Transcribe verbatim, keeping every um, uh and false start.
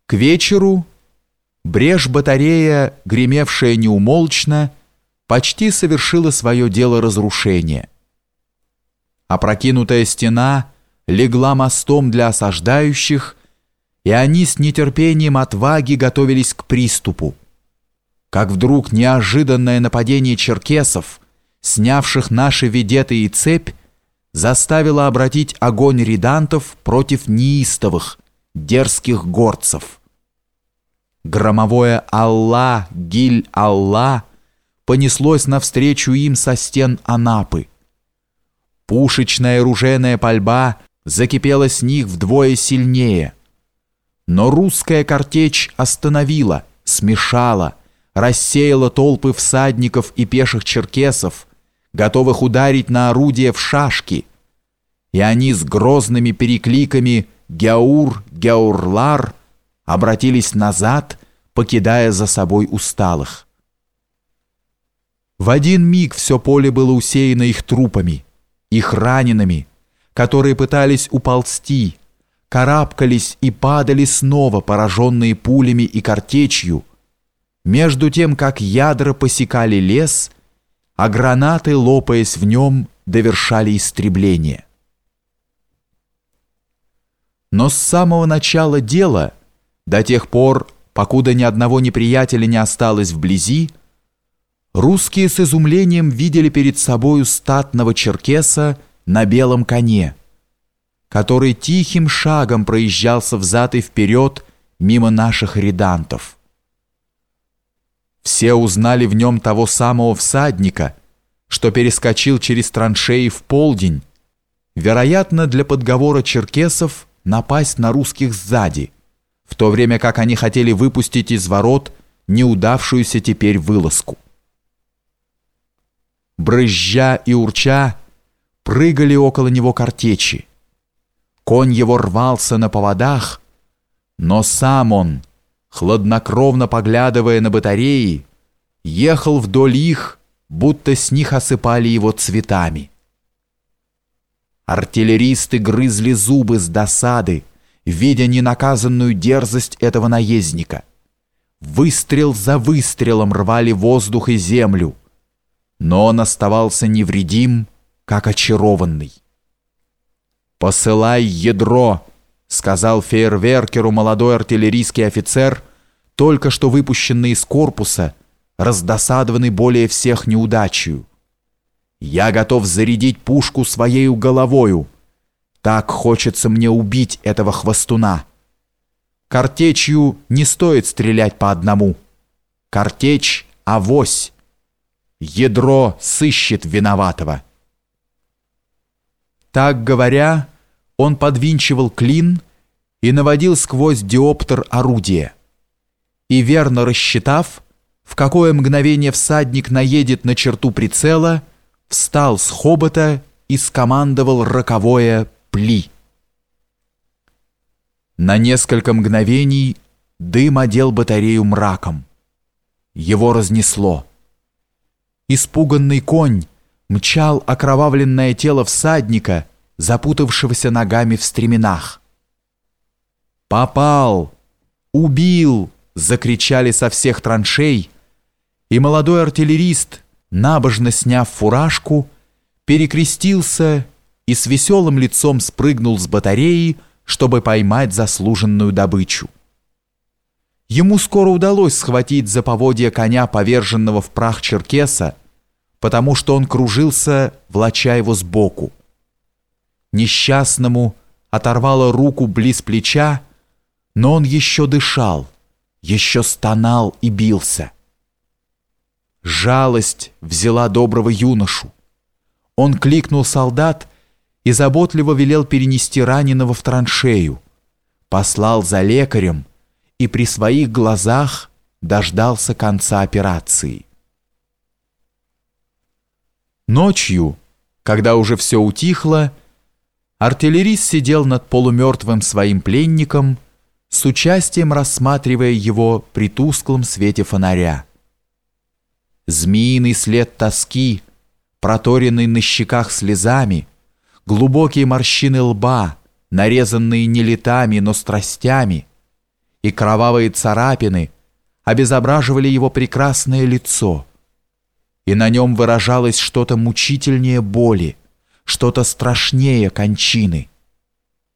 К вечеру брешь-батарея, гремевшая неумолчно, почти совершила свое дело разрушения. Опрокинутая стена легла мостом для осаждающих, и они с нетерпением отваги готовились к приступу. Как вдруг неожиданное нападение черкесов, снявших наши ведеты и цепь, заставило обратить огонь редантов против неистовых, дерзких горцев. Громовое «Алла, гиль, Алла» понеслось навстречу им со стен Анапы. Пушечная и ружейная пальба закипела с них вдвое сильнее. Но русская картечь остановила, смешала, рассеяла толпы всадников и пеших черкесов, готовых ударить на орудия в шашки, и они с грозными перекликами «Гяур, Гяурлар» обратились назад, покидая за собой усталых. В один миг все поле было усеяно их трупами, их ранеными, которые пытались уползти, карабкались и падали снова, пораженные пулями и картечью, между тем, как ядра посекали лес, а гранаты, лопаясь в нем, довершали истребление. Но с самого начала дела, до тех пор, покуда ни одного неприятеля не осталось вблизи, русские с изумлением видели перед собою статного черкеса на белом коне, который тихим шагом проезжался взад и вперед мимо наших редантов. Все узнали в нем того самого всадника, что перескочил через траншеи в полдень, вероятно, для подговора черкесов напасть на русских сзади, в то время как они хотели выпустить из ворот неудавшуюся теперь вылазку. Брызжа и урча прыгали около него картечи. Конь его рвался на поводах, но сам он, хладнокровно поглядывая на батареи, ехал вдоль их, будто с них осыпали его цветами. Артиллеристы грызли зубы с досады, видя ненаказанную дерзость этого наездника. Выстрел за выстрелом рвали воздух и землю, но он оставался невредим, как очарованный. «Посылай ядро», — сказал фейерверкеру молодой артиллерийский офицер, только что выпущенный из корпуса, раздосадованный более всех неудачью. «Я готов зарядить пушку своею головою. Так хочется мне убить этого хвостуна. Картечью не стоит стрелять по одному. Картечь — авось. Ядро сыщет виноватого». Так говоря, он подвинчивал клин и наводил сквозь диоптер орудие. И верно рассчитав, в какое мгновение всадник наедет на черту прицела, встал с хобота и скомандовал роковое «Пли». На несколько мгновений дым одел батарею мраком. Его разнесло. Испуганный конь мчал окровавленное тело всадника, запутавшегося ногами в стременах. «Попал! Убил!» — закричали со всех траншей, и молодой артиллерист, набожно сняв фуражку, перекрестился и с веселым лицом спрыгнул с батареи, чтобы поймать заслуженную добычу. Ему скоро удалось схватить за поводья коня поверженного в прах черкеса, потому что он кружился, влача его сбоку. Несчастному оторвало руку близ плеча, но он еще дышал, еще стонал и бился. Жалость взяла доброго юношу. Он кликнул солдат и заботливо велел перенести раненого в траншею, послал за лекарем и при своих глазах дождался конца операции. Ночью, когда уже все утихло, артиллерист сидел над полумертвым своим пленником, с участием рассматривая его при тусклом свете фонаря. Змеиный след тоски, проторенный на щеках слезами, глубокие морщины лба, нарезанные не летами, но страстями, и кровавые царапины обезображивали его прекрасное лицо, и на нем выражалось что-то мучительнее боли, что-то страшнее кончины.